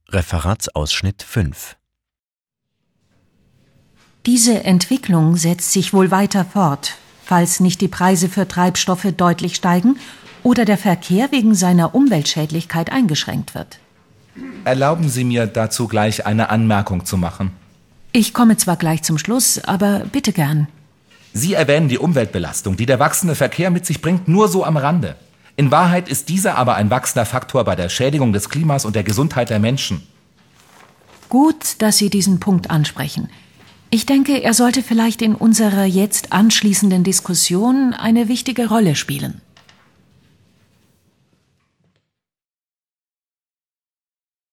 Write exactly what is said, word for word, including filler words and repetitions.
Referatsausschnitt fünf. Diese Entwicklung setzt sich wohl weiter fort, falls nicht die Preise für Treibstoffe deutlich steigen oder der Verkehr wegen seiner Umweltschädlichkeit eingeschränkt wird. Erlauben Sie mir dazu gleich eine Anmerkung zu machen. Ich komme zwar gleich zum Schluss, aber bitte gern. Sie erwähnen die Umweltbelastung, die der wachsende Verkehr mit sich bringt, nur so am Rande. In Wahrheit ist dieser aber ein wachsender Faktor bei der Schädigung des Klimas und der Gesundheit der Menschen. Gut, dass Sie diesen Punkt ansprechen. Ich denke, er sollte vielleicht in unserer jetzt anschließenden Diskussion eine wichtige Rolle spielen.